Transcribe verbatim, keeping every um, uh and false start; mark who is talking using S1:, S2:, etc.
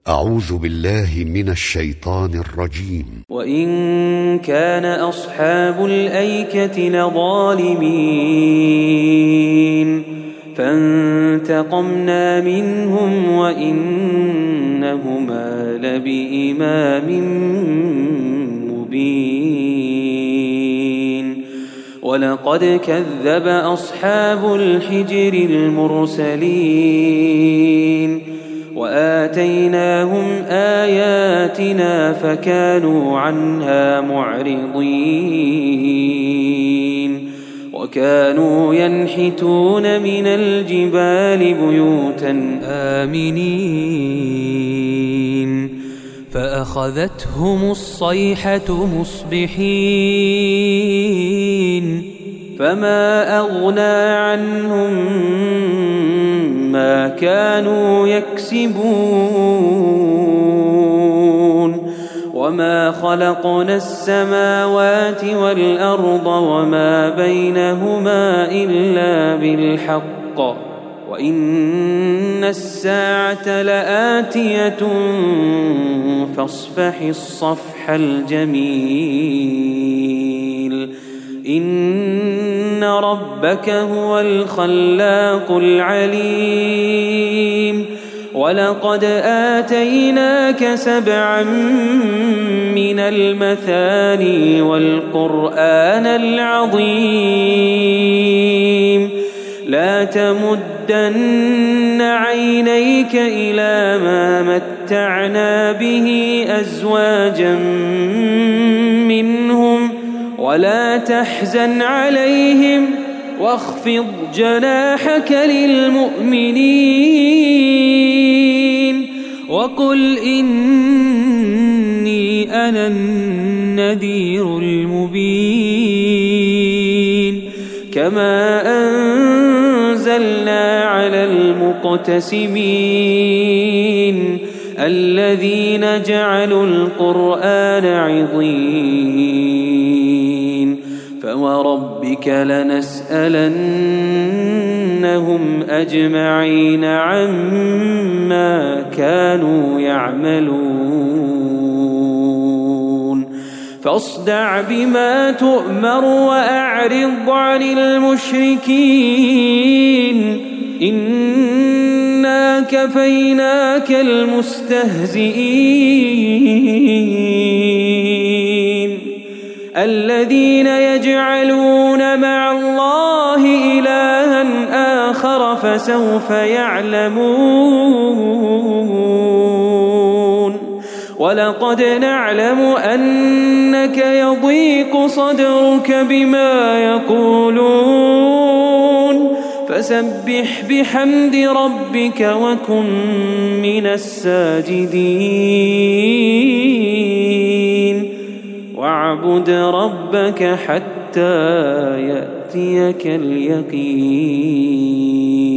S1: أعوذ بالله من الشيطان الرجيم.
S2: وإن كان أصحاب الأيكة لظالمين فانتقمنا منهم وإنهما لبإمام مبين. ولقد كذب أصحاب الحجر المرسلين وآتيناهم آياتنا فكانوا عنها معرضين. وكانوا ينحتون من الجبال بيوتا آمنين فأخذتهم الصيحة مصبحين فما أغنى عنهم ما كانوا يكسبون. وما خلقنا السماوات والأرض وما بينهما إلا بالحق وإن الساعة لآتية فاصفح الصفح الجميل. إن ربك هو الخلاق العليم. ولقد آتيناك سبعا من المثاني والقرآن العظيم. لا تمدن عينيك إلى ما متعنا به أزواجا منهم ولا تحزن عليهم واخفض جناحك للمؤمنين وقل إني أنا النذير المبين. كما أنزلنا على المقتسمين الذين جعلوا القرآن عضين. فوربك لنسألنهم أجمعين عما كانوا يعملون. فاصدع بما تؤمر وأعرض عن المشركين إنا كفيناك المستهزئين. الذين يجعلون مع الله إلها آخر فسوف يعلمون. ولقد نعلم أنك يضيق صدرك بما يقولون فسبح بحمد ربك وكن من الساجدين. واعبد ربك حتى يأتيك اليقين.